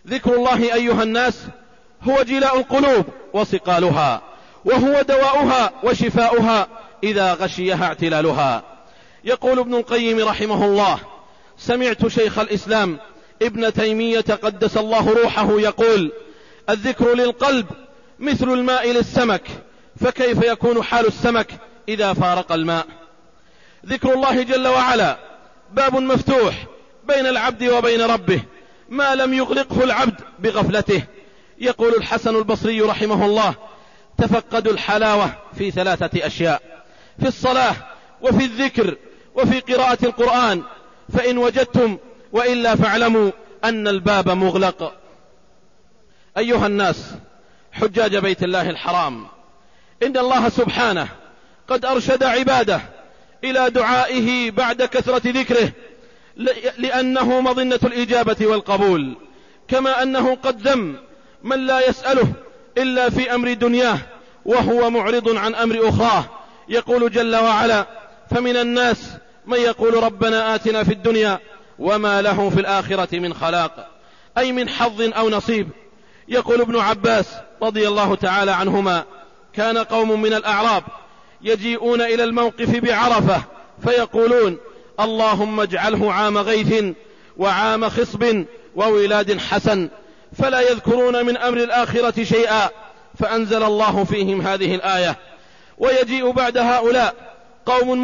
ذكر الله أيها الناس هو جلاء القلوب وصقالها، وهو دواؤها وشفاؤها إذا غشيها اعتلالها. يقول ابن القيم رحمه الله: سمعت شيخ الإسلام ابن تيمية قدس الله روحه يقول: الذكر للقلب مثل الماء للسمك، فكيف يكون حال السمك إذا فارق الماء؟ ذكر الله جل وعلا باب مفتوح بين العبد وبين ربه ما لم يغلقه العبد بغفلته. يقول الحسن البصري رحمه الله: تفقدوا الحلاوة في 3 أشياء: في الصلاة، وفي الذكر، وفي قراءة القرآن، فإن وجدتم، وإلا فاعلموا أن الباب مغلق. أيها الناس حجاج بيت الله الحرام، إن الله سبحانه قد أرشد عباده إلى دعائه بعد كثرة ذكره، لأنه مظنة الإجابة والقبول، كما أنه قد ذم من لا يسأله إلا في أمر دنياه وهو معرض عن أمر أخراه. يقول جل وعلا: فمن الناس من يقول ربنا آتنا في الدنيا وما له في الآخرة من خلاق، أي من حظ أو نصيب. يقول ابن عباس رضي الله تعالى عنهما: كان قوم من الأعراب يجيئون إلى الموقف بعرفة فيقولون: اللهم اجعله عام غيث وعام خصب وولاد حسن، فلا يذكرون من أمر الآخرة شيئا، فأنزل الله فيهم هذه الآية: ويجيء بعد هؤلاء قوم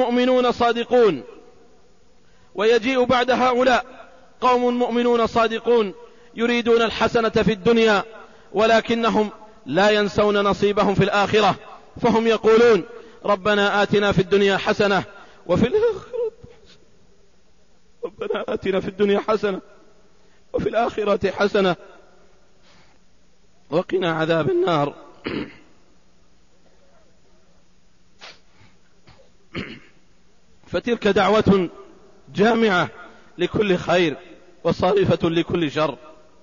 مؤمنون صادقون يريدون الحسنة في الدنيا ولكنهم لا ينسون نصيبهم في الآخرة، فهم يقولون: ربنا آتنا في الدنيا حسنة وفي الآخرة ربنا آتنا في الدنيا حسنة وفي الآخرة حسنة وقنا عذاب النار. فتلك دعوة جامعة لكل خير وصارفة لكل شر.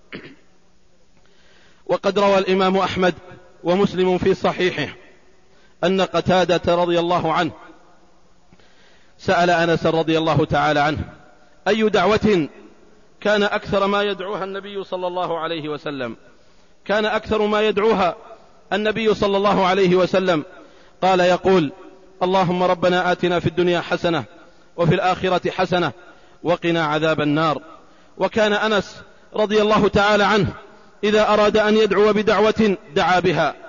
وقد روى الإمام أحمد ومسلم في صحيحه أن قتادة رضي الله عنه سأل أنس رضي الله تعالى عنه: أي دعوة كان أكثر ما يدعوها النبي صلى الله عليه وسلم؟ كان أكثر ما يدعوها النبي صلى الله عليه وسلم. قال: يقول: اللهم ربنا آتنا في الدنيا حسنة وفي الآخرة حسنة وقنا عذاب النار. وكان أنس رضي الله تعالى عنه إذا أراد أن يدعو بدعوة دعا بها